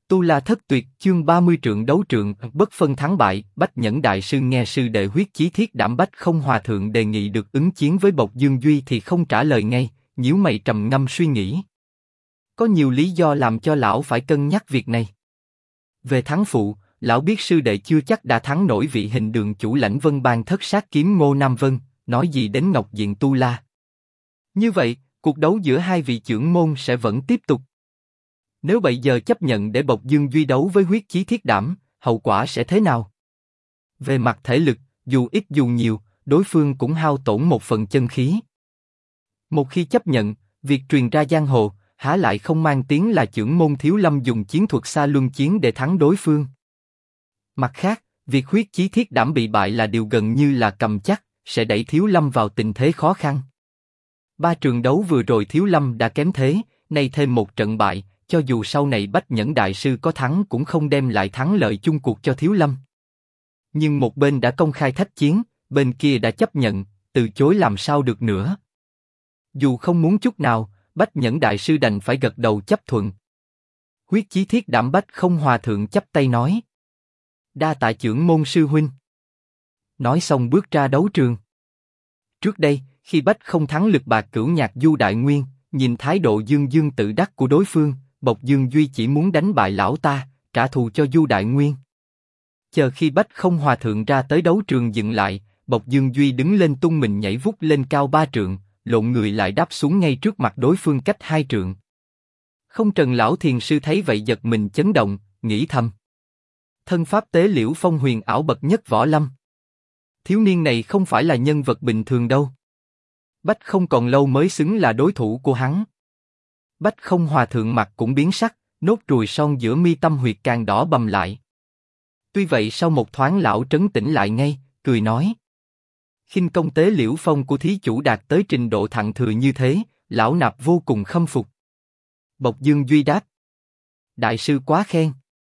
Tu La Thất Tuyệt, chương 30 trượng đấu trượng, bất phân thắng bại. Bách Nhẫn Đại Sư nghe sư đệ Huyết Chí Thiết Đảm Bách Không Hòa Thượng đề nghị được ứng chiến với Bộc Dương Duy thì không trả lời ngay, nhíu mày trầm ngâm suy nghĩ. Có nhiều lý do làm cho lão phải cân nhắc việc này. Về thắng phụ, lão biết sư đệ chưa chắc đã thắng nổi vị Hình Đường chủ lãnh Vân Bang Thất Sát Kiếm Ngô Nam Vân, nói gì đến Ngọc Diện Tu La. Như vậy, cuộc đấu giữa hai vị trưởng môn sẽ vẫn tiếp tục. Nếu bây giờ chấp nhận để Bộc Dương Duy đấu với Huyết Chí Thiết Đảm, hậu quả sẽ thế nào? Về mặt thể lực, dù ít dù nhiều, đối phương cũng hao tổn một phần chân khí. Một khi chấp nhận, việc truyền ra giang hồ, há lại không mang tiếng là trưởng môn Thiếu Lâm dùng chiến thuật xa luân chiến để thắng đối phương. Mặt khác, việc Huyết Chí Thiết Đảm bị bại là điều gần như là cầm chắc, sẽ đẩy Thiếu Lâm vào tình thế khó khăn. Ba trường đấu vừa rồi Thiếu Lâm đã kém thế, nay thêm một trận bại, cho dù sau này Bách Nhẫn Đại Sư có thắng cũng không đem lại thắng lợi chung cuộc cho Thiếu Lâm. Nhưng một bên đã công khai thách chiến, bên kia đã chấp nhận, từ chối làm sao được nữa. Dù không muốn chút nào, Bách Nhẫn Đại Sư đành phải gật đầu chấp thuận. Huyết Chí Thiết Đảm Bách Không Hòa Thượng chắp tay nói: đa tạ trưởng môn sư huynh. Nói xong bước ra đấu trường. Trước đây, khi Bách Không thắng Lực Bạc Cửu Nhạc Du Đại Nguyên, nhìn thái độ dương dương tự đắc của đối phương, Bộc Dương Duy chỉ muốn đánh bại lão ta, trả thù cho Du Đại Nguyên. Chờ khi Bách Không Hòa Thượng ra tới đấu trường dừng lại, Bộc Dương Duy đứng lên tung mình nhảy vút lên cao 3 trượng, lộn người lại đáp xuống ngay trước mặt đối phương cách 2 trượng. Không Trần lão thiền sư thấy vậy giật mình chấn động, nghĩ thầm: thân pháp tế liễu phong huyền ảo bậc nhất võ lâm. Thiếu niên này không phải là nhân vật bình thường đâu. Bách Không còn lâu mới xứng là đối thủ của hắn. Bách Không Hòa Thượng mặt cũng biến sắc, nốt ruồi son giữa mi tâm huyệt càng đỏ bầm lại. Tuy vậy sau một thoáng lão trấn tĩnh lại ngay, cười nói: khinh công tế liễu phong của thí chủ đạt tới trình độ thặng thừa như thế, lão nạp vô cùng khâm phục. Bộc Dương Duy đáp: đại sư quá khen.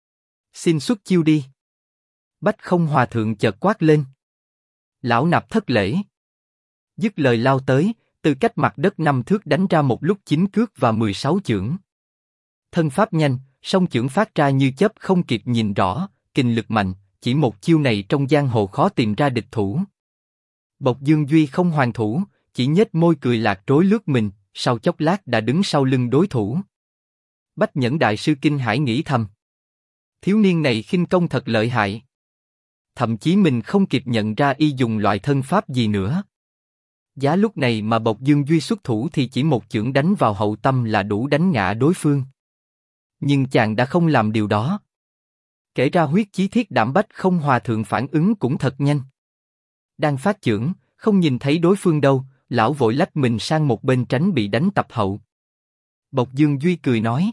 Xin xuất chiêu đi. Bách Không Hòa Thượng chợt quát lên: lão nạp thất lễ. Dứt lời lao tới, từ cách mặt đất 5 thước đánh ra một lúc 9 cước và 16 chưởng. Thân pháp nhanh, song chưởng phát ra như chớp không kịp nhìn rõ, kình lực mạnh, chỉ một chiêu này trong giang hồ khó tìm ra địch thủ. Bộc Dương Duy không hoàn thủ, chỉ nhếch môi cười lạc trối lướt mình, sau chốc lát đã đứng sau lưng đối thủ. Bách Nhẫn Đại Sư kinh hãi nghĩ thầm: thiếu niên này khinh công thật lợi hại. Thậm chí mình không kịp nhận ra y dùng loại thân pháp gì nữa. Giá lúc này mà Bộc Dương Duy xuất thủ thì chỉ một chưởng đánh vào hậu tâm là đủ đánh ngã đối phương. Nhưng chàng đã không làm điều đó. Kể ra Huyết Chí Thiết Đảm Bách Không Hòa Thượng phản ứng cũng thật nhanh. Đang phát chưởng, không nhìn thấy đối phương đâu, lão vội lách mình sang một bên tránh bị đánh tập hậu. Bộc Dương Duy cười nói: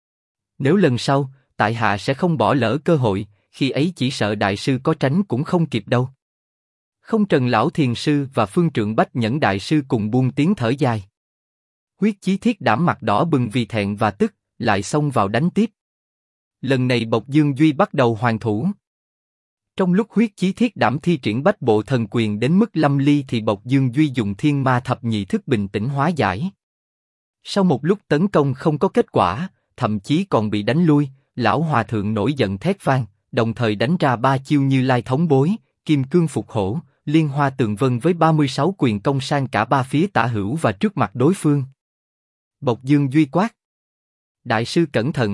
nếu lần sau, tại hạ sẽ không bỏ lỡ cơ hội, khi ấy chỉ sợ đại sư có tránh cũng không kịp đâu. Không Trần lão thiền sư và phương trượng Bách Nhẫn Đại Sư cùng buông tiếng thở dài. Huyết Chí Thiết Đảm mặt đỏ bừng vì thẹn và tức, lại xông vào đánh tiếp. Lần này Bộc Dương Duy bắt đầu hoàn thủ. Trong lúc Huyết Chí Thiết Đảm thi triển Bách Bộ Thần Quyền đến mức lâm ly thì Bộc Dương Duy dùng Thiên Ma Thập Nhị Thức bình tĩnh hóa giải. Sau một lúc tấn công không có kết quả, thậm chí còn bị đánh lui, lão hòa thượng nổi giận thét vang, đồng thời đánh ra 3 chiêu Như Lai Thống Bối, Kim Cương Phục Hổ, Liên Hoa Tường Vân với 36 quyền công sang cả 3 phía tả hữu và trước mặt đối phương. Bộc Dương Duy quát: đại sư cẩn thận.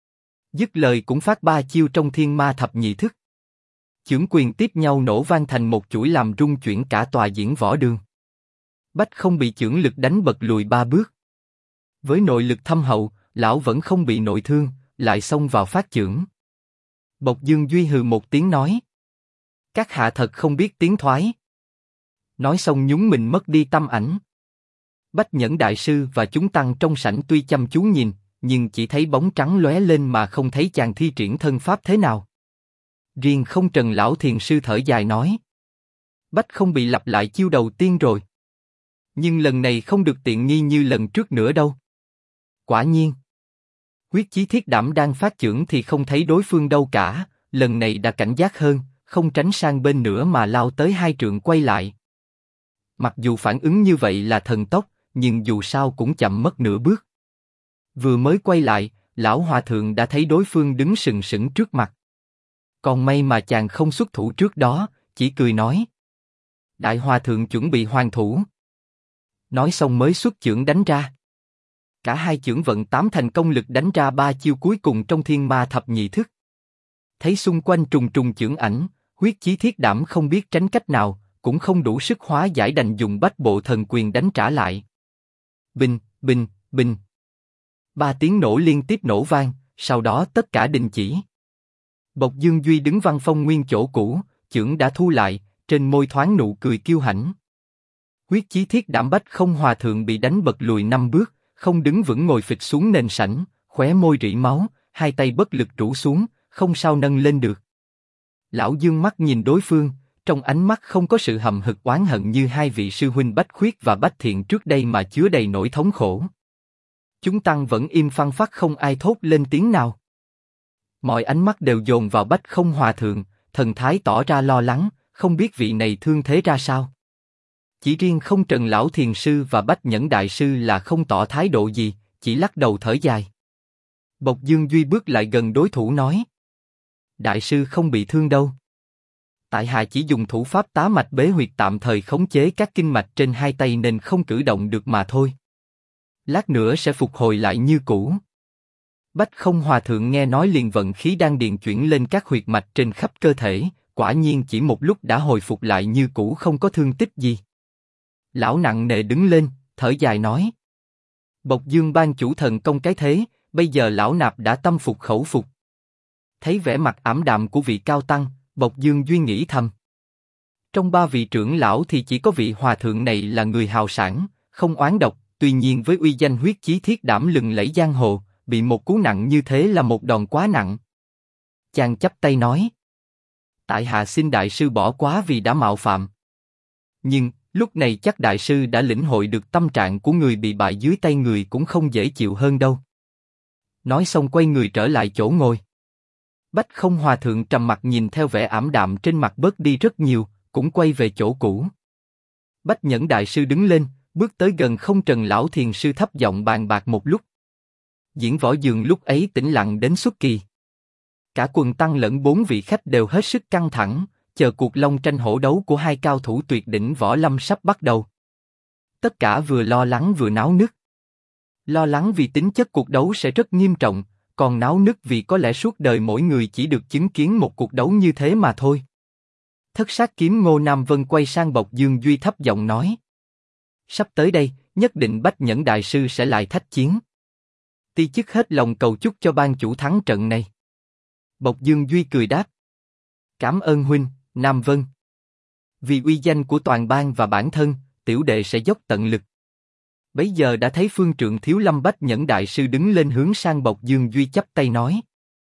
Dứt lời cũng phát 3 chiêu trong Thiên Ma Thập Nhị Thức. Chưởng quyền tiếp nhau nổ vang thành một chuỗi làm rung chuyển cả tòa diễn võ đường. Bách Không bị chưởng lực đánh bật lùi 3 bước. Với nội lực thâm hậu, lão vẫn không bị nội thương, lại xông vào phát chưởng. Bộc Dương Duy hừ một tiếng nói: các hạ thật không biết tiến thoái. Nói xong nhún mình mất đi tâm ảnh. Bách Nhẫn Đại Sư và chúng tăng trong sảnh tuy chăm chú nhìn, nhưng chỉ thấy bóng trắng lóe lên mà không thấy chàng thi triển thân pháp thế nào. Riêng Không Trần lão thiền sư thở dài nói: Bách Không bị lặp lại chiêu đầu tiên rồi. Nhưng lần này không được tiện nghi như lần trước nữa đâu. Quả nhiên. Huyết Chí Thiết Đảm đang phát chưởng thì không thấy đối phương đâu cả, lần này đã cảnh giác hơn, không tránh sang bên nữa mà lao tới 2 trượng quay lại. Mặc dù phản ứng như vậy là thần tốc, nhưng dù sao cũng chậm mất nửa bước. Vừa mới quay lại, lão hòa thượng đã thấy đối phương đứng sừng sững trước mặt. Còn may mà chàng không xuất thủ trước đó, chỉ cười nói. Đại hòa thượng chuẩn bị hoàn thủ. Nói xong mới xuất chưởng đánh ra. Cả hai chưởng vận 8 thành công lực đánh ra 3 chiêu cuối cùng trong thiên ma thập nhị thức. Thấy xung quanh trùng trùng chưởng ảnh, huyết chí thiết đảm không biết tránh cách nào, cũng không đủ sức hóa giải đành dùng bách bộ thần quyền đánh trả lại. Bình, bình, bình. 3 tiếng nổ liên tiếp nổ vang, sau đó tất cả đình chỉ. Bộc Dương Duy đứng văn phong nguyên chỗ cũ, chưởng đã thu lại, trên môi thoáng nụ cười kiêu hãnh. Huyết chí thiết đảm bách không hòa thượng bị đánh bật lùi 5 bước, không đứng vững ngồi phịch xuống nền sảnh, khóe môi rỉ máu, hai tay bất lực rũ xuống, không sao nâng lên được. Lão dương mắt nhìn đối phương, trong ánh mắt không có sự hậm hực oán hận như hai vị sư huynh Bách Khuyết và Bách Thiện trước đây mà chứa đầy nỗi thống khổ. Chúng tăng vẫn im phăng phắc không ai thốt lên tiếng nào. Mọi ánh mắt đều dồn vào Bách không hòa thượng, thần thái tỏ ra lo lắng, không biết vị này thương thế ra sao. Chỉ riêng không Trần Lão Thiền Sư và Bách Nhẫn Đại Sư là không tỏ thái độ gì, chỉ lắc đầu thở dài. Bộc Dương Duy bước lại gần đối thủ nói. Đại sư không bị thương đâu. Tại hạ chỉ dùng thủ pháp tá mạch bế huyệt tạm thời khống chế các kinh mạch trên hai tay nên không cử động được mà thôi. Lát nữa sẽ phục hồi lại như cũ. Bách không hòa thượng nghe nói liền vận khí đan điền chuyển lên các huyệt mạch trên khắp cơ thể, quả nhiên chỉ một lúc đã hồi phục lại như cũ không có thương tích gì. Lão nặng nề đứng lên, thở dài nói. Bộc Dương ban chủ thần công cái thế, bây giờ lão nạp đã tâm phục khẩu phục. Thấy vẻ mặt ảm đạm của vị cao tăng, Bộc Dương Duy nghĩ thầm. Trong 3 vị trưởng lão thì chỉ có vị hòa thượng này là người hào sảng, không oán độc, tuy nhiên với uy danh huyết chí thiết đảm lừng lẫy giang hồ, bị một cú nặng như thế là một đòn quá nặng. Chàng chắp tay nói. Tại hạ xin đại sư bỏ quá vì đã mạo phạm. Nhưng, lúc này chắc đại sư đã lĩnh hội được tâm trạng của người bị bại dưới tay người cũng không dễ chịu hơn đâu. Nói xong quay người trở lại chỗ ngồi. Bách không hòa thượng trầm mặt nhìn theo vẻ ảm đạm trên mặt bớt đi rất nhiều, cũng quay về chỗ cũ. Bách Nhẫn Đại Sư đứng lên, bước tới gần không Trần Lão Thiền Sư thấp giọng bàn bạc một lúc. Diễn võ dường lúc ấy tĩnh lặng đến xuất kỳ. Cả quần tăng lẫn 4 vị khách đều hết sức căng thẳng, chờ cuộc long tranh hổ đấu của hai cao thủ tuyệt đỉnh võ lâm sắp bắt đầu. Tất cả vừa lo lắng vừa náo nức. Lo lắng vì tính chất cuộc đấu sẽ rất nghiêm trọng, còn náo nức vì có lẽ suốt đời mỗi người chỉ được chứng kiến một cuộc đấu như thế mà thôi. Thất sát kiếm Ngô Nam Vân quay sang Bộc Dương Duy thấp giọng nói. Sắp tới đây, nhất định Bách Nhẫn Đại Sư sẽ lại thách chiến. Ti chức hết lòng cầu chúc cho ban chủ thắng trận này. Bộc Dương Duy cười đáp. Cảm ơn huynh, Nam Vân. Vì uy danh của toàn bang và bản thân, tiểu đệ sẽ dốc tận lực. Bấy giờ đã thấy phương trượng Thiếu Lâm Bách Nhẫn Đại Sư đứng lên hướng sang Bộc Dương Duy chắp tay nói.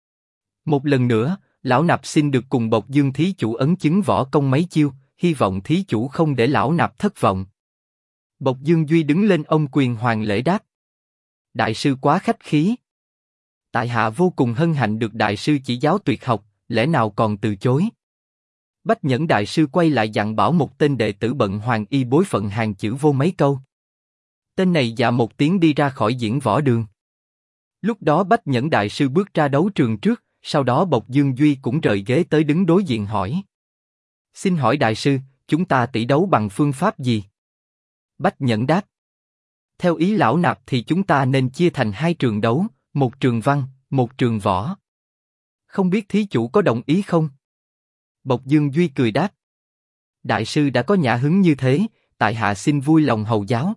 Một lần nữa, lão nạp xin được cùng Bộc Dương thí chủ ấn chứng võ công mấy chiêu, hy vọng thí chủ không để lão nạp thất vọng. Bộc Dương Duy đứng lên ôm quyền hoàng lễ đáp. Đại sư quá khách khí. Tại hạ vô cùng hân hạnh được đại sư chỉ giáo tuyệt học, lẽ nào còn từ chối. Bách Nhẫn Đại Sư quay lại dặn bảo một tên đệ tử bận hoàng y bối phận hàng chữ vô mấy câu. Tên này dạ một tiếng đi ra khỏi diễn võ đường. Lúc đó Bách Nhẫn Đại Sư bước ra đấu trường trước, sau đó Bộc Dương Duy cũng rời ghế tới đứng đối diện hỏi. Xin hỏi Đại Sư, chúng ta tỷ đấu bằng phương pháp gì? Bách Nhẫn đáp. Theo ý lão nạp thì chúng ta nên chia thành 2 trường đấu, một trường văn, một trường võ. Không biết thí chủ có đồng ý không? Bộc Dương Duy cười đáp. Đại sư đã có nhã hứng như thế, tại hạ xin vui lòng hầu giáo.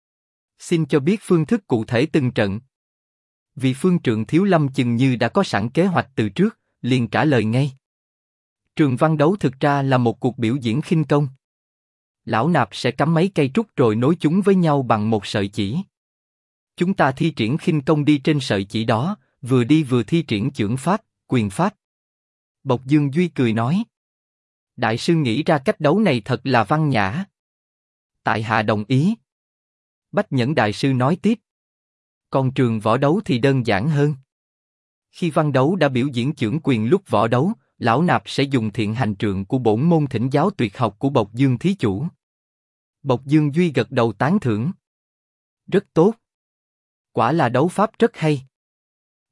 Xin cho biết phương thức cụ thể từng trận. Vì phương trượng Thiếu Lâm chừng như đã có sẵn kế hoạch từ trước, liền trả lời ngay. Trường văn đấu thực ra là một cuộc biểu diễn khinh công. Lão nạp sẽ cắm mấy cây trúc rồi nối chúng với nhau bằng một sợi chỉ. Chúng ta thi triển khinh công đi trên sợi chỉ đó, vừa đi vừa thi triển chưởng pháp, quyền pháp. Bộc Dương Duy cười nói. Đại sư nghĩ ra cách đấu này thật là văn nhã. Tại hạ đồng ý. Bách Nhẫn Đại Sư nói tiếp. Còn trường võ đấu thì đơn giản hơn. Khi văn đấu đã biểu diễn chưởng quyền lúc võ đấu, lão nạp sẽ dùng thiện hành trượng của bổn môn thỉnh giáo tuyệt học của Bộc Dương thí chủ. Bộc Dương Duy gật đầu tán thưởng. Rất tốt. Quả là đấu pháp rất hay.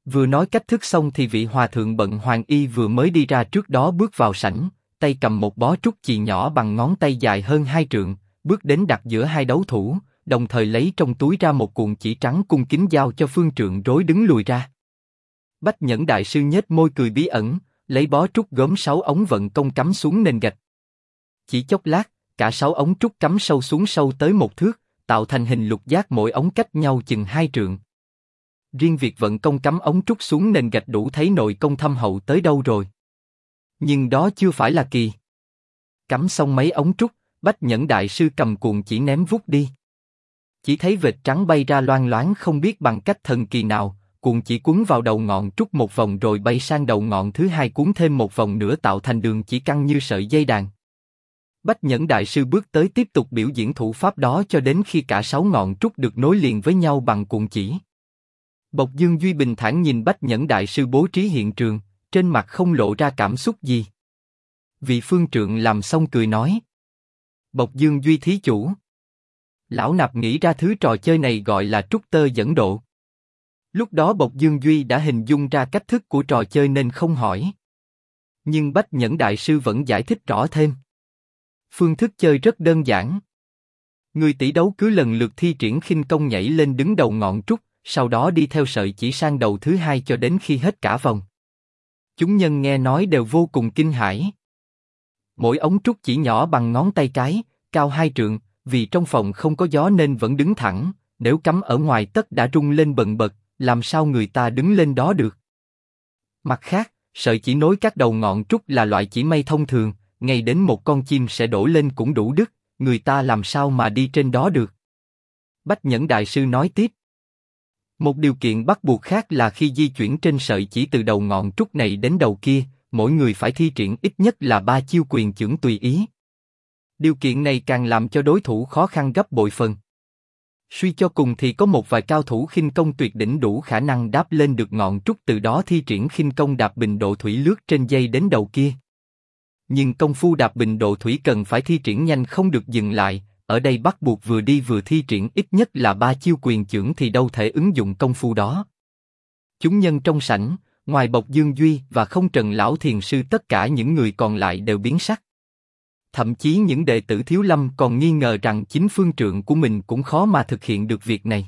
Vừa nói cách thức xong thì vị hòa thượng bận hoàng y vừa mới đi ra trước đó bước vào sảnh, tay cầm một bó trúc chì nhỏ bằng ngón tay dài hơn 2 trượng, bước đến đặt giữa hai đấu thủ, đồng thời lấy trong túi ra một cuộn chỉ trắng cung kính giao cho phương trượng rối đứng lùi ra. Bách Nhẫn đại sư nhếch môi cười bí ẩn, lấy bó trúc gốm 6 ống vận công cắm xuống nền gạch. Chỉ chốc lát, cả 6 ống trúc cắm sâu xuống sâu tới 1 thước, tạo thành hình lục giác mỗi ống cách nhau chừng 2 trượng. Riêng việc vận công cắm ống trúc xuống nền gạch đủ thấy nội công thâm hậu tới đâu rồi. Nhưng đó chưa phải là kỳ. Cắm xong mấy ống trúc, Bách Nhẫn đại sư cầm cuộn chỉ ném vút đi. Chỉ thấy vệt trắng bay ra loang loáng không biết bằng cách thần kỳ nào, cuộn chỉ cuốn vào đầu ngọn trúc một vòng rồi bay sang đầu ngọn thứ hai cuốn thêm một vòng nữa tạo thành đường chỉ căng như sợi dây đàn. Bách Nhẫn đại sư bước tới tiếp tục biểu diễn thủ pháp đó cho đến khi cả 6 ngọn trúc được nối liền với nhau bằng cuộn chỉ. Bộc Dương Duy bình thản nhìn Bách Nhẫn đại sư bố trí hiện trường, trên mặt không lộ ra cảm xúc gì. Vị phương trượng làm xong cười nói: Bộc Dương Duy thí chủ, lão nạp nghĩ ra thứ trò chơi này gọi là trúc tơ dẫn độ. Lúc đó Bộc Dương Duy đã hình dung ra cách thức của trò chơi nên không hỏi. Nhưng Bách Nhẫn đại sư vẫn giải thích rõ thêm. Phương thức chơi rất đơn giản. Người tỷ đấu cứ lần lượt thi triển khinh công nhảy lên đứng đầu ngọn trúc, sau đó đi theo sợi chỉ sang đầu thứ hai cho đến khi hết cả vòng. Chúng nhân nghe nói đều vô cùng kinh hãi. Mỗi ống trúc chỉ nhỏ bằng ngón tay cái, cao 2 trượng, vì trong phòng không có gió nên vẫn đứng thẳng, nếu cắm ở ngoài tất đã rung lên bần bật, làm sao người ta đứng lên đó được. Mặt khác, sợi chỉ nối các đầu ngọn trúc là loại chỉ mây thông thường, ngay đến một con chim sẽ đổ lên cũng đủ đứt, người ta làm sao mà đi trên đó được. Bách Nhẫn đại sư nói tiếp. Một điều kiện bắt buộc khác là khi di chuyển trên sợi chỉ từ đầu ngọn trúc này đến đầu kia, mỗi người phải thi triển ít nhất là 3 chiêu quyền chưởng tùy ý. Điều kiện này càng làm cho đối thủ khó khăn gấp bội phần. Suy cho cùng thì có một vài cao thủ khinh công tuyệt đỉnh đủ khả năng đáp lên được ngọn trúc từ đó thi triển khinh công đạp bình độ thủy lướt trên dây đến đầu kia. Nhưng công phu đạp bình độ thủy cần phải thi triển nhanh không được dừng lại, ở đây bắt buộc vừa đi vừa thi triển ít nhất là 3 chiêu quyền chưởng thì đâu thể ứng dụng công phu đó. Chúng nhân trong sảnh, ngoài Bộc Dương Duy và Không Trần lão thiền sư tất cả những người còn lại đều biến sắc. Thậm chí những đệ tử Thiếu Lâm còn nghi ngờ rằng chính phương trượng của mình cũng khó mà thực hiện được việc này.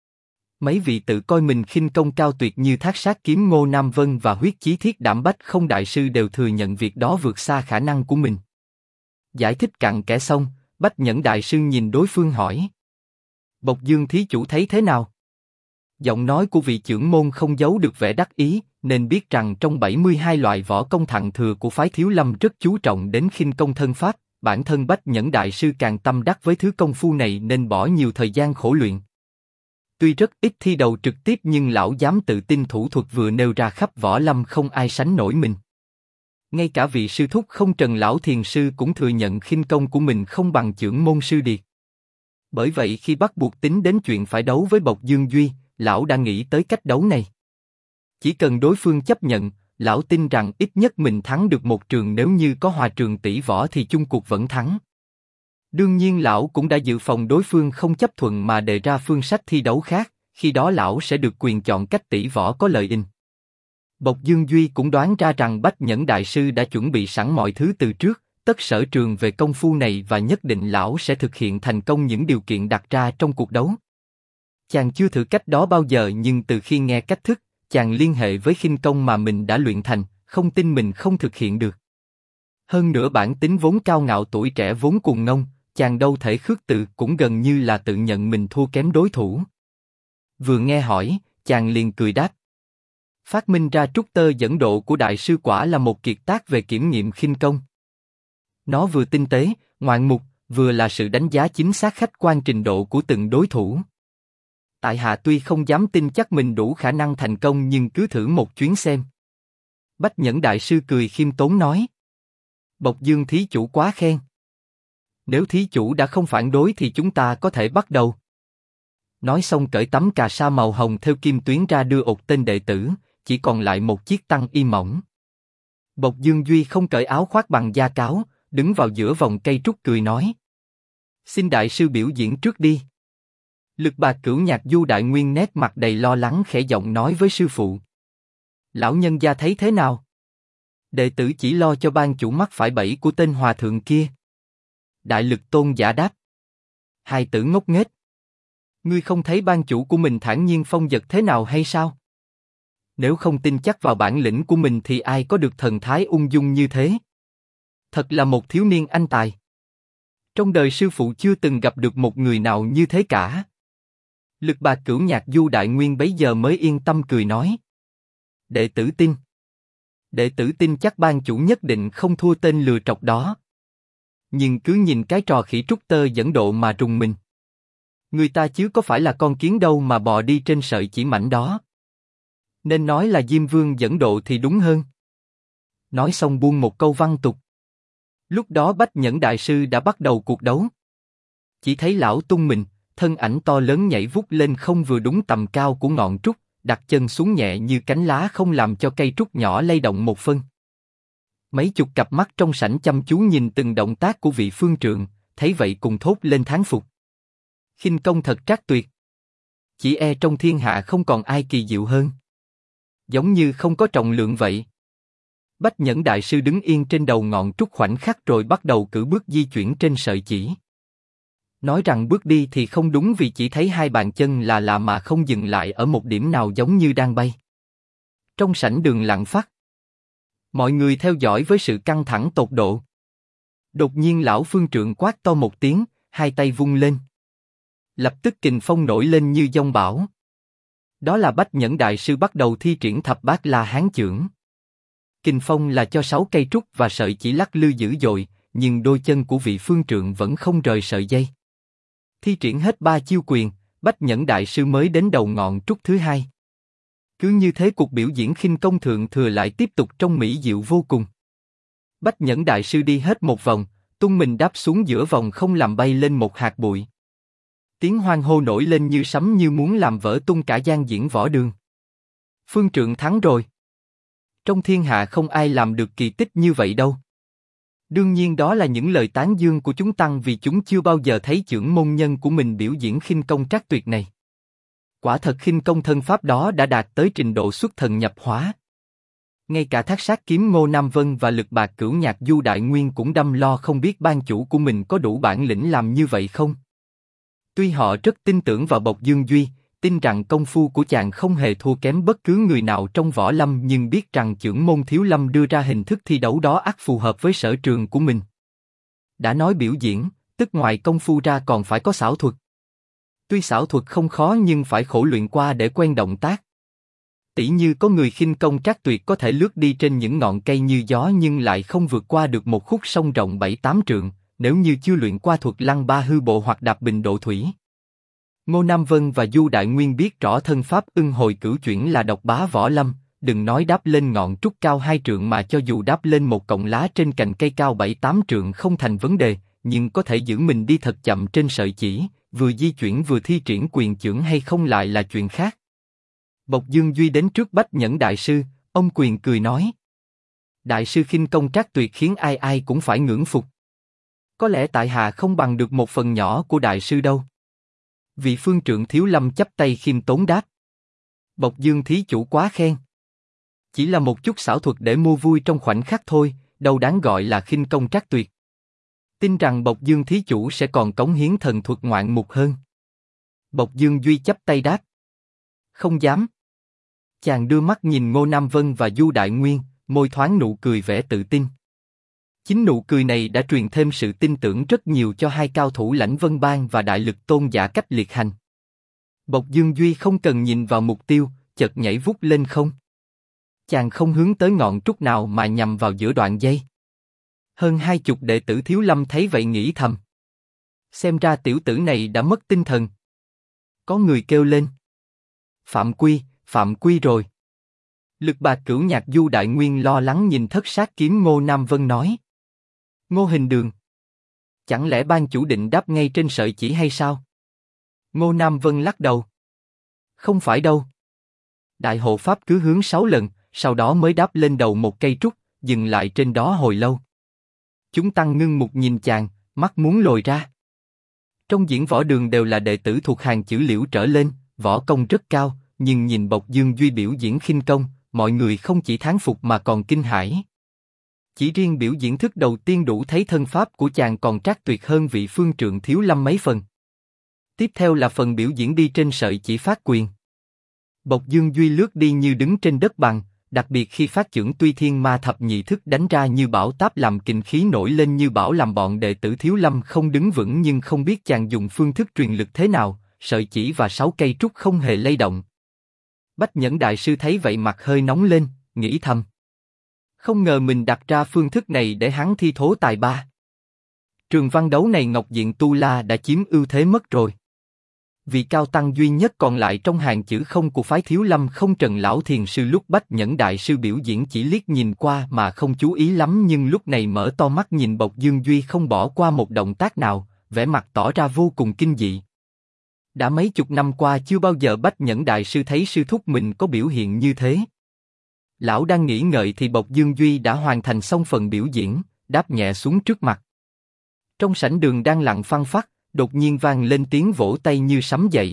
Mấy vị tự coi mình khinh công cao tuyệt như Thác Sát Kiếm Ngô Nam Vân và Huyết Chí Thiết Đảm Bách Không đại sư đều thừa nhận việc đó vượt xa khả năng của mình. Giải thích cặn kẽ xong, Bách Nhẫn đại sư nhìn đối phương hỏi: Bộc Dương thí chủ thấy thế nào? Giọng nói của vị trưởng môn không giấu được vẻ đắc ý, nên biết rằng trong 72 loại võ công thặng thừa của phái Thiếu Lâm rất chú trọng đến khinh công thân pháp, bản thân Bách Nhẫn đại sư càng tâm đắc với thứ công phu này nên bỏ nhiều thời gian khổ luyện. Tuy rất ít thi đầu trực tiếp nhưng lão dám tự tin thủ thuật vừa nêu ra khắp võ lâm không ai sánh nổi mình. Ngay cả vị sư thúc Không Trần lão thiền sư cũng thừa nhận khinh công của mình không bằng chưởng môn sư Điệt. Bởi vậy khi bắt buộc tính đến chuyện phải đấu với Bộc Dương Duy, lão đã nghĩ tới cách đấu này. Chỉ cần đối phương chấp nhận, lão tin rằng ít nhất mình thắng được một trường, nếu như có hòa trường tỷ võ thì chung cuộc vẫn thắng. Đương nhiên lão cũng đã dự phòng đối phương không chấp thuận mà đề ra phương sách thi đấu khác, khi đó lão sẽ được quyền chọn cách tỷ võ có lợi ích. Bộc Dương Duy cũng đoán ra rằng Bách Nhẫn đại sư đã chuẩn bị sẵn mọi thứ từ trước, tất sở trường về công phu này và nhất định lão sẽ thực hiện thành công những điều kiện đặt ra trong cuộc đấu. Chàng chưa thử cách đó bao giờ nhưng từ khi nghe cách thức, chàng liên hệ với khinh công mà mình đã luyện thành, không tin mình không thực hiện được. Hơn nữa bản tính vốn cao ngạo tuổi trẻ vốn cuồng ngông, chàng đâu thể khước từ, cũng gần như là tự nhận mình thua kém đối thủ. Vừa nghe hỏi, chàng liền cười đáp: Phát minh ra trúc tơ dẫn độ của đại sư quả là một kiệt tác về kiểm nghiệm khinh công. Nó vừa tinh tế, ngoạn mục, vừa là sự đánh giá chính xác khách quan trình độ của từng đối thủ. Tại hạ tuy không dám tin chắc mình đủ khả năng thành công nhưng cứ thử một chuyến xem. Bách Nhẫn đại sư cười khiêm tốn nói: Bộc Dương thí chủ quá khen. Nếu thí chủ đã không phản đối thì chúng ta có thể bắt đầu. Nói xong cởi tấm cà sa màu hồng theo kim tuyến ra đưa ột tên đệ tử, chỉ còn lại một chiếc tăng y mỏng. Bộc Dương Duy không cởi áo khoác bằng da cáo, đứng vào giữa vòng cây trúc cười nói: Xin đại sư biểu diễn trước đi. Lực Bạc Cửu Nhạc Du Đại Nguyên nét mặt đầy lo lắng khẽ giọng nói với sư phụ: Lão nhân gia thấy thế nào? Đệ tử chỉ lo cho ban chủ mắc phải bẫy của tên hòa thượng kia. Đại Lực tôn giả đáp. Hài tử ngốc nghếch. Ngươi không thấy ban chủ của mình thản nhiên phong dật thế nào hay sao? Nếu không tin chắc vào bản lĩnh của mình thì ai có được thần thái ung dung như thế? Thật là một thiếu niên anh tài. Trong đời sư phụ chưa từng gặp được một người nào như thế cả. Lực Bạc Cửu Nhạc Du Đại Nguyên bấy giờ mới yên tâm cười nói. Đệ tử tin. Đệ tử tin chắc ban chủ nhất định không thua tên lừa trọc đó. Nhưng cứ nhìn cái trò khỉ trúc tơ dẫn độ mà rùng mình. Người ta chứ có phải là con kiến đâu mà bò đi trên sợi chỉ mảnh đó. Nên nói là Diêm Vương dẫn độ thì đúng hơn. Nói xong buông một câu văn tục. Lúc đó Bách Nhẫn Đại Sư đã bắt đầu cuộc đấu. Chỉ thấy lão tung mình, thân ảnh to lớn nhảy vút lên không vừa đúng tầm cao của ngọn trúc, đặt chân xuống nhẹ như cánh lá không làm cho cây trúc nhỏ lay động một phân. Mấy chục cặp mắt trong sảnh chăm chú nhìn từng động tác của vị phương trượng, thấy vậy cùng thốt lên thán phục. Khinh công thật trác tuyệt. Chỉ e trong thiên hạ không còn ai kỳ diệu hơn. Giống như không có trọng lượng vậy. Bách Nhẫn Đại Sư đứng yên trên đầu ngọn trúc khoảnh khắc rồi bắt đầu cử bước di chuyển trên sợi chỉ. Nói rằng bước đi thì không đúng vì chỉ thấy hai bàn chân là lạ mà không dừng lại ở một điểm nào giống như đang bay. Trong sảnh đường lặng phát. Mọi người theo dõi với sự căng thẳng tột độ. Đột nhiên lão phương trượng quát to một tiếng, hai tay vung lên. Lập tức kình phong nổi lên như giông bão. Đó là Bách Nhẫn Đại Sư bắt đầu thi triển thập bát La Hán chưởng. Kình phong là cho 6 cây trúc và sợi chỉ lắc lư dữ dội, nhưng đôi chân của vị phương trượng vẫn không rời sợi dây. Thi triển hết 3 chiêu quyền, Bách Nhẫn Đại Sư mới đến đầu ngọn trúc thứ hai. Cứ như thế cuộc biểu diễn khinh công thượng thừa lại tiếp tục trong mỹ diệu vô cùng. Bách Nhẫn Đại Sư đi hết một vòng, tung mình đáp xuống giữa vòng không làm bay lên một hạt bụi. Tiếng hoan hô nổi lên như sấm như muốn làm vỡ tung cả gian diễn võ đường. Phương trượng thắng rồi. Trong thiên hạ không ai làm được kỳ tích như vậy đâu. Đương nhiên đó là những lời tán dương của chúng tăng vì chúng chưa bao giờ thấy chưởng môn nhân của mình biểu diễn khinh công trác tuyệt này. Quả thật khinh công thân pháp đó đã đạt tới trình độ xuất thần nhập hóa. Ngay cả Thác Sát Kiếm Ngô Nam Vân và Lực Bạc Cửu Nhạc Du Đại Nguyên cũng đăm lo không biết ban chủ của mình có đủ bản lĩnh làm như vậy không. Tuy họ rất tin tưởng vào Bộc Dương Duy, tin rằng công phu của chàng không hề thua kém bất cứ người nào trong võ lâm, nhưng biết rằng chưởng môn thiếu lâm đưa ra hình thức thi đấu đó ắt phù hợp với sở trường của mình. Đã nói biểu diễn, tức ngoài công phu ra còn phải có xảo thuật. Tuy xảo thuật không khó nhưng phải khổ luyện qua để quen động tác. Tỉ như có người khinh công trác tuyệt có thể lướt đi trên những ngọn cây như gió nhưng lại không vượt qua được một khúc sông rộng 7-8 trượng, nếu như chưa luyện qua thuật lăng ba hư bộ hoặc đạp bình độ thủy. Ngô Nam Vân và Du Đại Nguyên biết rõ thân pháp ưng hồi cửu chuyển là độc bá võ lâm, đừng nói đáp lên ngọn trúc cao 2 trượng mà cho dù đáp lên một cọng lá trên cành cây cao 7-8 trượng không thành vấn đề, nhưng có thể giữ mình đi thật chậm trên sợi chỉ, vừa di chuyển vừa thi triển quyền chưởng hay không lại là chuyện khác. Bộc Dương Duy đến trước Bách Nhẫn Đại Sư, ông quyền cười nói. Đại sư khinh công trác tuyệt khiến ai ai cũng phải ngưỡng phục. Có lẽ tại hạ không bằng được một phần nhỏ của đại sư đâu. Vị phương trượng thiếu lâm chắp tay khiêm tốn đáp. Bộc Dương thí chủ quá khen. Chỉ là một chút xảo thuật để mua vui trong khoảnh khắc thôi, đâu đáng gọi là khinh công trác tuyệt. Tin rằng Bộc Dương thí chủ sẽ còn cống hiến thần thuật ngoạn mục hơn. Bộc Dương Duy chắp tay đáp. Không dám. Chàng đưa mắt nhìn Ngô Nam Vân và Du Đại Nguyên, môi thoáng nụ cười vẻ tự tin. Chính nụ cười này đã truyền thêm sự tin tưởng rất nhiều cho hai cao thủ Lãnh Vân Bang và Đại Lực tôn giả cách liệt hành. Bộc Dương Duy không cần nhìn vào mục tiêu, chợt nhảy vút lên không. Chàng không hướng tới ngọn trúc nào mà nhằm vào giữa đoạn dây. Hơn 20 đệ tử Thiếu Lâm thấy vậy nghĩ thầm. Xem ra tiểu tử này đã mất tinh thần. Có người kêu lên. Phạm quy rồi. Lực Bạc Cửu Nhạc Du Đại Nguyên lo lắng nhìn Thất Sát Kiếm Ngô Nam Vân nói. Ngô Hình Đường. Chẳng lẽ ban chủ định đáp ngay trên sợi chỉ hay sao? Ngô Nam Vân lắc đầu. Không phải đâu. Đại hộ pháp cứ hướng 6 lần, sau đó mới đáp lên đầu một cây trúc, dừng lại trên đó hồi lâu. Chúng tăng ngưng mục nhìn chàng, mắt muốn lồi ra. Trong diễn võ đường đều là đệ tử thuộc hàng chữ Liễu trở lên, võ công rất cao, nhưng nhìn Bộc Dương Duy biểu diễn khinh công, mọi người không chỉ thán phục mà còn kinh hãi. Chỉ riêng biểu diễn thức đầu tiên đủ thấy thân pháp của chàng còn trác tuyệt hơn vị phương trượng Thiếu Lâm mấy phần. Tiếp theo là phần biểu diễn đi trên sợi chỉ phát quyền. Bộc Dương Duy lướt đi như đứng trên đất bằng, đặc biệt khi phát chưởng Tuy Thiên Ma Thập Nhị Thức đánh ra như bão táp làm kình khí nổi lên như bão làm bọn đệ tử Thiếu Lâm không đứng vững, nhưng không biết chàng dùng phương thức truyền lực thế nào, sợi chỉ và 6 cây trúc không hề lay động. Bách Nhẫn Đại Sư thấy vậy mặt hơi nóng lên, nghĩ thầm. Không ngờ mình đặt ra phương thức này để hắn thi thố tài ba. Trường văn đấu này Ngọc Diện Tu La đã chiếm ưu thế mất rồi. Vị cao tăng duy nhất còn lại trong hàng chữ không của phái Thiếu Lâm Không Trần Lão Thiền Sư lúc Bách Nhẫn Đại Sư biểu diễn chỉ liếc nhìn qua mà không chú ý lắm, nhưng lúc này mở to mắt nhìn Bộc Dương Duy không bỏ qua một động tác nào, vẻ mặt tỏ ra vô cùng kinh dị. Đã mấy chục năm qua chưa bao giờ Bách Nhẫn Đại Sư thấy sư thúc mình có biểu hiện như thế. Lão đang nghĩ ngợi thì Bộc Dương Duy đã hoàn thành xong phần biểu diễn, đáp nhẹ xuống trước mặt. Trong sảnh đường đang lặng phăng phắc, đột nhiên vang lên tiếng vỗ tay như sấm dậy.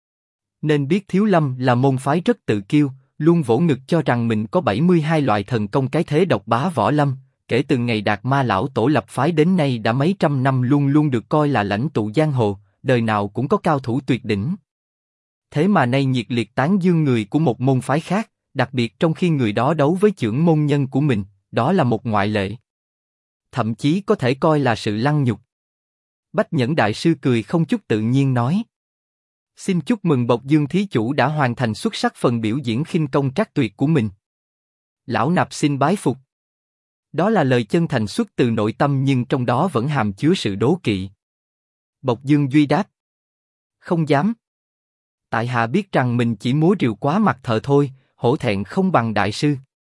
Nên biết Thiếu Lâm là môn phái rất tự kiêu, luôn vỗ ngực cho rằng mình có 72 loại thần công cái thế độc bá võ lâm. Kể từ ngày Đạt Ma Lão Tổ lập phái đến nay đã mấy trăm năm luôn luôn được coi là lãnh tụ giang hồ, đời nào cũng có cao thủ tuyệt đỉnh. Thế mà nay nhiệt liệt tán dương người của một môn phái khác, đặc biệt trong khi người đó đấu với chưởng môn nhân của mình, đó là một ngoại lệ. Thậm chí có thể coi là sự lăng nhục. Bách Nhẫn Đại Sư cười không chút tự nhiên nói. Xin chúc mừng Bộc Dương Thí Chủ đã hoàn thành xuất sắc phần biểu diễn khinh công trác tuyệt của mình. Lão nạp xin bái phục. Đó là lời chân thành xuất từ nội tâm nhưng trong đó vẫn hàm chứa sự đố kỵ. Bộc Dương Duy đáp. Không dám. Tại hạ biết rằng mình chỉ múa rìu quá mặt thợ thôi, hổ thẹn không bằng đại sư.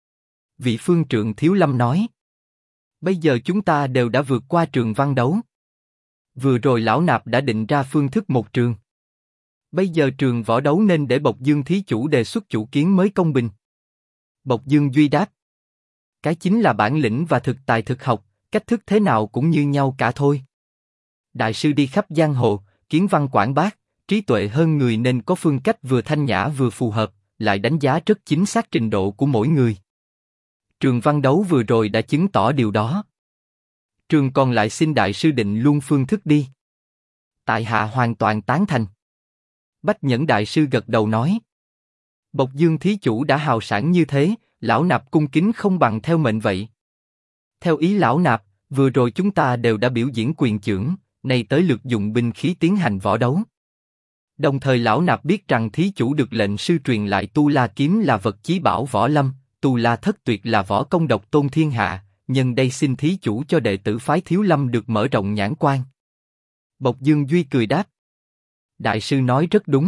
Vị phương trượng Thiếu Lâm nói. Bây giờ chúng ta đều đã vượt qua trường văn đấu. Vừa rồi lão nạp đã định ra phương thức một trường. Bây giờ trường võ đấu nên để Bộc Dương Thí Chủ đề xuất chủ kiến mới công bình. Bộc Dương Duy đáp. Cái chính là bản lĩnh và thực tài thực học, cách thức thế nào cũng như nhau cả thôi. Đại sư đi khắp giang hồ, kiến văn quảng bác, trí tuệ hơn người nên có phương cách vừa thanh nhã vừa phù hợp, lại đánh giá rất chính xác trình độ của mỗi người. Trường văn đấu vừa rồi đã chứng tỏ điều đó. Trường còn lại xin đại sư định luôn phương thức đi. Tại hạ hoàn toàn tán thành. Bách Nhẫn Đại Sư gật đầu nói. Bộc Dương Thí Chủ đã hào sảng như thế, lão nạp cung kính không bằng theo mệnh vậy. Theo ý lão nạp, vừa rồi chúng ta đều đã biểu diễn quyền chưởng, nay tới lượt dùng binh khí tiến hành võ đấu. Đồng thời lão nạp biết rằng Thí Chủ được lệnh sư truyền lại Tu La Kiếm là vật chí bảo võ lâm, Tu La Thất Tuyệt là võ công độc tôn thiên hạ, nhân đây xin Thí Chủ cho đệ tử phái Thiếu Lâm được mở rộng nhãn quan. Bộc Dương Duy cười đáp. Đại sư nói rất đúng.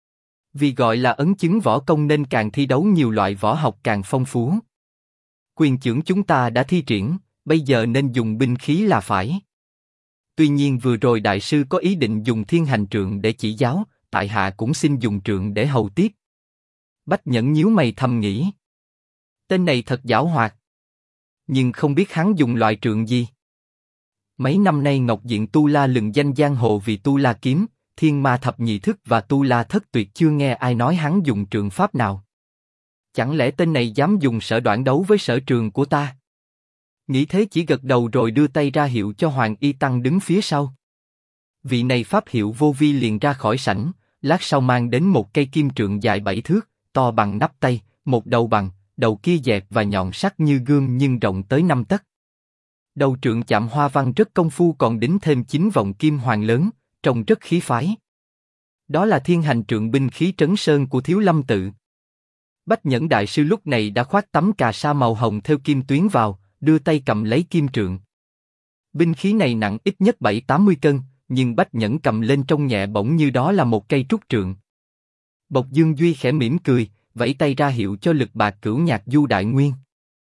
Vì gọi là ấn chứng võ công nên càng thi đấu nhiều loại võ học càng phong phú. Quyền chưởng chúng ta đã thi triển, bây giờ nên dùng binh khí là phải. Tuy nhiên vừa rồi đại sư có ý định dùng Thiên Hành Trượng để chỉ giáo, tại hạ cũng xin dùng trượng để hầu tiếp. Bách Nhẫn nhíu mày thầm nghĩ. Tên này thật giảo hoạt. Nhưng không biết hắn dùng loại trượng gì. Mấy năm nay Ngọc Diện Tu La lừng danh giang hồ vì Tu La Kiếm, Thiên Ma Thập Nhị Thức và Tu La Thất Tuyệt, chưa nghe ai nói hắn dùng trượng pháp nào. Chẳng lẽ tên này dám dùng sở đoạn đấu với sở trường của ta? Nghĩ thế chỉ gật đầu rồi đưa tay ra hiệu cho Hoàng Y Tăng đứng phía sau. Vị này pháp hiệu vô vi liền ra khỏi sảnh, lát sau mang đến một cây kim trượng dài 7 thước, to bằng nắm tay, một đầu bằng, đầu kia dẹt và nhọn sắc như gươm nhưng rộng tới 5 tấc. Đầu trượng chạm hoa văn rất công phu còn đính thêm 9 vòng kim hoàng lớn, trông rất khí phái. Đó là Thiên Hành Trượng binh khí trấn sơn của Thiếu Lâm tự. Bách Nhẫn Đại Sư lúc này đã khoác tấm cà sa màu hồng theo kim tuyến vào, đưa tay cầm lấy kim trượng. Binh khí này nặng ít nhất 7-80 cân, nhưng Bách Nhẫn cầm lên trông nhẹ bỗng như đó là một cây trúc trượng. Bộc Dương Duy khẽ mỉm cười, vẫy tay ra hiệu cho Lực Bạc Cửu Nhạc Du Đại Nguyên.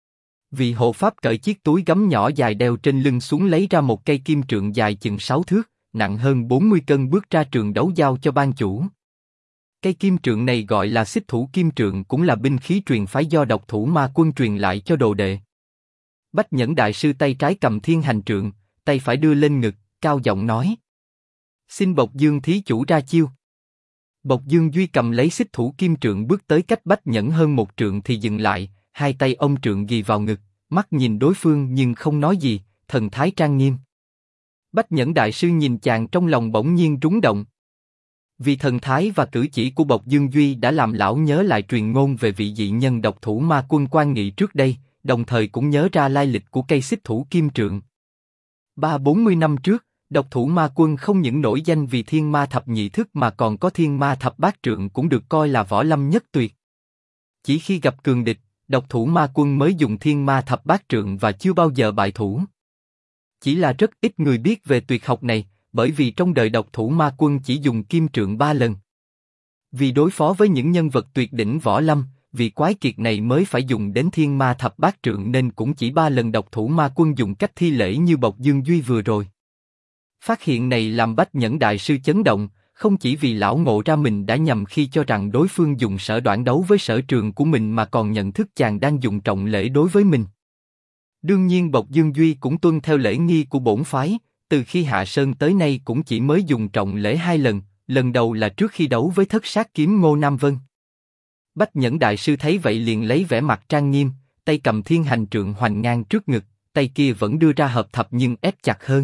Vị hộ pháp cởi chiếc túi gấm nhỏ dài đeo trên lưng xuống lấy ra một cây kim trượng dài chừng 6 thước, nặng hơn 40 cân bước ra trường đấu giao cho ban chủ. Cây kim trượng này gọi là Xích Thủ Kim Trượng, cũng là binh khí truyền phái do Độc Thủ Ma Quân truyền lại cho đồ đệ. Bách Nhẫn Đại Sư tay trái cầm Thiên Hành Trượng, tay phải đưa lên ngực, cao giọng nói: Xin Bộc Dương Thí Chủ ra chiêu. Bộc Dương Duy cầm lấy xích thủ kim trượng bước tới cách Bách Nhẫn hơn một trượng thì dừng lại, hai tay ôm trượng ghì vào ngực, mắt nhìn đối phương nhưng không nói gì, thần thái trang nghiêm. Bách Nhẫn đại sư nhìn chàng trong lòng bỗng nhiên rúng động. Vì thần thái và cử chỉ của Bộc Dương Duy đã làm lão nhớ lại truyền ngôn về vị dị nhân độc thủ ma quân Quan Nghị trước đây, đồng thời cũng nhớ ra lai lịch của cây xích thủ kim trượng. 30-40 năm trước, độc thủ ma quân không những nổi danh vì thiên ma thập nhị thức mà còn có thiên ma thập bát trượng cũng được coi là võ lâm nhất tuyệt. Chỉ khi gặp cường địch, độc thủ ma quân mới dùng thiên ma thập bát trượng và chưa bao giờ bại thủ. Chỉ là rất ít người biết về tuyệt học này, bởi vì trong đời độc thủ ma quân chỉ dùng kim trượng 3 lần. Vì đối phó với những nhân vật tuyệt đỉnh võ lâm, vị quái kiệt này mới phải dùng đến thiên ma thập bát trượng nên cũng chỉ 3 lần độc thủ ma quân dùng cách thi lễ như Bộc Dương Duy vừa rồi. Phát hiện này làm Bách Nhẫn đại sư chấn động, không chỉ vì lão ngộ ra mình đã nhầm khi cho rằng đối phương dùng sở đoạn đấu với sở trường của mình mà còn nhận thức chàng đang dùng trọng lễ đối với mình. Đương nhiên Bộc Dương Duy cũng tuân theo lễ nghi của bổn phái, từ khi hạ sơn tới nay cũng chỉ mới dùng trọng lễ 2 lần, lần đầu là trước khi đấu với thất sát kiếm Ngô Nam Vân. Bách Nhẫn đại sư thấy vậy liền lấy vẻ mặt trang nghiêm, tay cầm thiên hành trượng hoành ngang trước ngực, tay kia vẫn đưa ra hợp thập nhưng ép chặt hơn.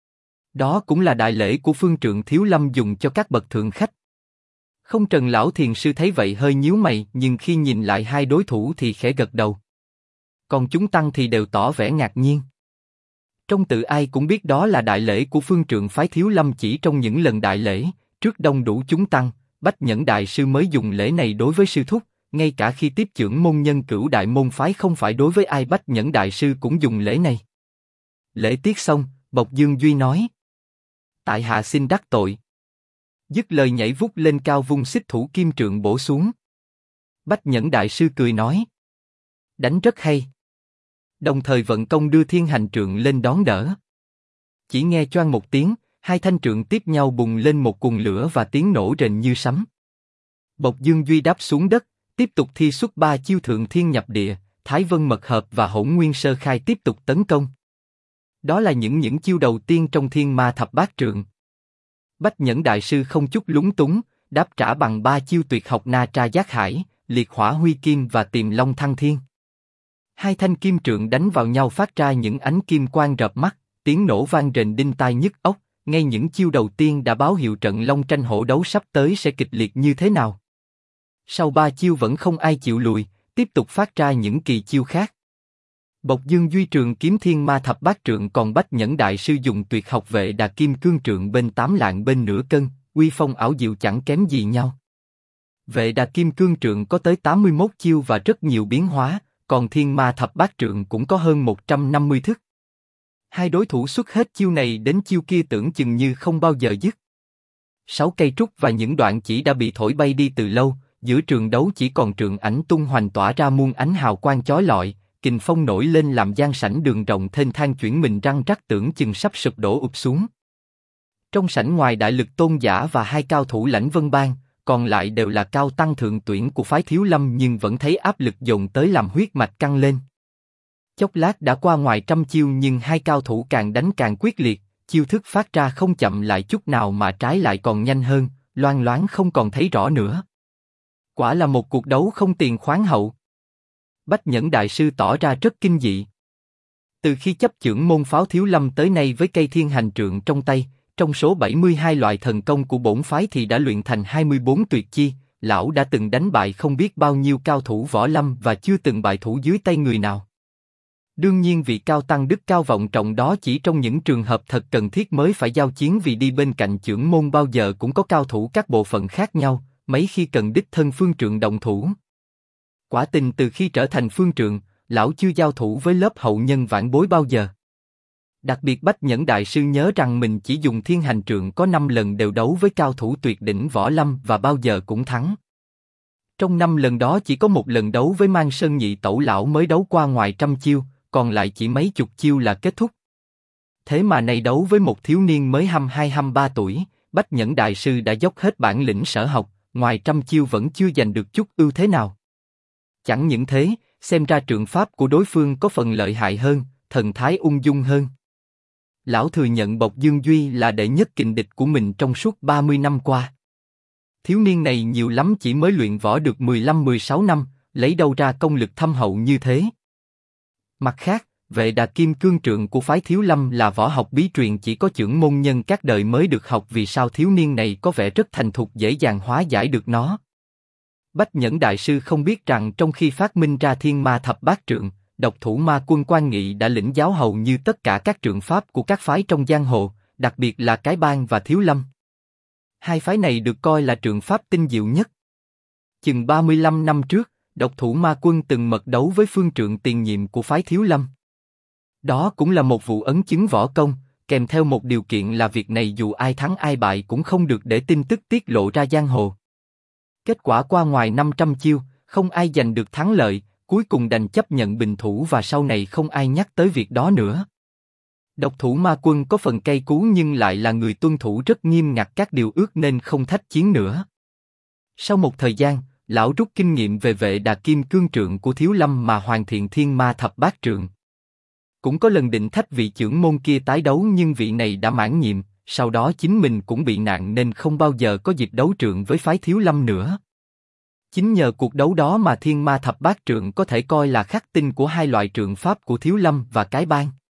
Đó cũng là đại lễ của phương trượng Thiếu Lâm dùng cho các bậc thượng khách. Không Trần lão thiền sư thấy vậy hơi nhíu mày, nhưng khi nhìn lại hai đối thủ thì khẽ gật đầu. Còn chúng tăng thì đều tỏ vẻ ngạc nhiên. Trong tự ai cũng biết đó là đại lễ của phương trượng phái Thiếu Lâm, chỉ trong những lần đại lễ, trước đông đủ chúng tăng, Bách Nhẫn đại sư mới dùng lễ này đối với sư thúc, ngay cả khi tiếp chưởng môn nhân cửu đại môn phái không phải đối với ai Bách Nhẫn đại sư cũng dùng lễ này. Lễ tiết xong, Bộc Dương Duy nói: tại hạ xin đắc tội. Dứt lời nhảy vút lên cao vung xích thủ kim trượng bổ xuống. Bách Nhẫn đại sư cười nói: đánh rất hay. Đồng thời vận công đưa thiên hành trượng lên đón đỡ. Chỉ nghe choang một tiếng, hai thanh trượng tiếp nhau bùng lên một cuồng lửa và tiếng nổ rền như sấm. Bộc Dương Duy đáp xuống đất, tiếp tục thi xuất 3 chiêu thượng thiên nhập địa, Thái Vân mật hợp và Hỗn Nguyên sơ khai tiếp tục tấn công. Đó là những chiêu đầu tiên trong thiên ma thập bát trượng. Bách Nhẫn đại sư không chút lúng túng, đáp trả bằng 3 chiêu tuyệt học Na Tra Giác Hải, Liệt Hỏa Huy Kim và Tiềm Long Thăng Thiên. Hai thanh kim trượng đánh vào nhau phát ra những ánh kim quang rợp mắt, tiếng nổ vang rền đinh tai nhức óc. Ngay những chiêu đầu tiên đã báo hiệu trận long tranh hổ đấu sắp tới sẽ kịch liệt như thế nào. Sau 3 chiêu vẫn không ai chịu lùi, tiếp tục phát ra những kỳ chiêu khác. Bộc Dương Duy trường kiếm thiên ma thập bát trượng, còn Bách Nhẫn đại sư dùng tuyệt học Vệ Đà Kim Cương trượng bên 8 lạng bên nửa cân, uy phong ảo diệu chẳng kém gì nhau. Vệ Đà Kim Cương trượng có tới 81 chiêu và rất nhiều biến hóa, còn thiên ma thập bát trượng cũng có hơn 150 thức. Hai đối thủ xuất hết chiêu này đến chiêu kia tưởng chừng như không bao giờ dứt. 6 cây trúc và những đoạn chỉ đã bị thổi bay đi từ lâu, giữa trường đấu chỉ còn trượng ảnh tung hoành tỏa ra muôn ánh hào quang chói lọi, kình phong nổi lên làm gian sảnh đường rộng thênh thang chuyển mình răng rắc tưởng chừng sắp sụp đổ ụp xuống. Trong sảnh ngoài Đại Lực Tôn giả và hai cao thủ Lãnh Vân Bang, còn lại đều là cao tăng thượng tuyển của phái Thiếu Lâm, nhưng vẫn thấy áp lực dồn tới làm huyết mạch căng lên. Chốc lát đã qua ngoài trăm chiêu nhưng hai cao thủ càng đánh càng quyết liệt, chiêu thức phát ra không chậm lại chút nào mà trái lại còn nhanh hơn, loang loáng không còn thấy rõ nữa. Quả là một cuộc đấu không tiền khoáng hậu. Bách Nhẫn đại sư tỏ ra rất kinh dị. Từ khi chấp chưởng môn phái Thiếu Lâm tới nay với cây thiên hành trượng trong tay, trong số 72 loại thần công của bổn phái thì đã luyện thành 24 tuyệt chi, lão đã từng đánh bại không biết bao nhiêu cao thủ võ lâm và chưa từng bại thủ dưới tay người nào. Đương nhiên vị cao tăng đức cao vọng trọng đó chỉ trong những trường hợp thật cần thiết mới phải giao chiến, vì đi bên cạnh chưởng môn bao giờ cũng có cao thủ các bộ phận khác nhau, mấy khi cần đích thân phương trượng động thủ. Quả tình từ khi trở thành phương trượng, lão chưa giao thủ với lớp hậu nhân vãn bối bao giờ. Đặc biệt Bách Nhẫn đại sư nhớ rằng mình chỉ dùng thiên hành trượng có 5 lần đều đấu với cao thủ tuyệt đỉnh võ lâm và bao giờ cũng thắng. Trong 5 lần đó chỉ có một lần đấu với Mang Sơn Nhị Tẩu lão mới đấu qua ngoài trăm chiêu, còn lại chỉ mấy chục chiêu là kết thúc. Thế mà này đấu với một thiếu niên mới 22-23 tuổi, Bách Nhẫn đại sư đã dốc hết bản lĩnh sở học, ngoài trăm chiêu vẫn chưa giành được chút ưu thế nào. Chẳng những thế, xem ra trượng pháp của đối phương có phần lợi hại hơn, thần thái ung dung hơn. Lão thừa nhận Bộc Dương Duy là đệ nhất kình địch của mình trong suốt 30 năm qua. thiếu niên này nhiều lắm chỉ mới luyện võ được 15-16 năm, lấy đâu ra công lực thâm hậu như thế. Mặt khác, Vệ Đà Kim Cương Trượng của phái Thiếu Lâm là võ học bí truyền chỉ có chưởng môn nhân các đời mới được học, vì sao thiếu niên này có vẻ rất thành thục dễ dàng hóa giải được nó. Bách Nhẫn Đại Sư không biết rằng trong khi phát minh ra Thiên Ma Thập Bát Trượng, Độc Thủ Ma Quân Quan Nghị đã lĩnh giáo hầu như tất cả các trượng pháp của các phái trong giang hồ, đặc biệt là Cái Bang và Thiếu Lâm. Hai phái này được coi là trượng pháp tinh diệu nhất. Chừng 35 năm trước, Độc Thủ Ma Quân từng mật đấu với phương trượng tiền nhiệm của phái Thiếu Lâm. Đó cũng là một vụ ấn chứng võ công, kèm theo một điều kiện là việc này dù ai thắng ai bại cũng không được để tin tức tiết lộ ra giang hồ. Kết quả qua ngoài 500 chiêu, không ai giành được thắng lợi, cuối cùng đành chấp nhận bình thủ và sau này không ai nhắc tới việc đó nữa. Độc Thủ Ma Quân có phần cay cú nhưng lại là người tuân thủ rất nghiêm ngặt các điều ước nên không thách chiến nữa. Sau một thời gian, lão rút kinh nghiệm về Vệ Đà Kim Cương Trượng của Thiếu Lâm mà hoàn thiện Thiên Ma Thập Bát Trượng. Cũng có lần định thách vị chưởng môn kia tái đấu nhưng vị này đã mãn nhiệm, sau đó chính mình cũng bị nạn nên không bao giờ có dịp đấu trượng với phái Thiếu Lâm nữa. Chính nhờ cuộc đấu đó mà Thiên Ma Thập Bát Trượng có thể coi là khắc tinh của hai loại trượng pháp của Thiếu Lâm và Cái Bang.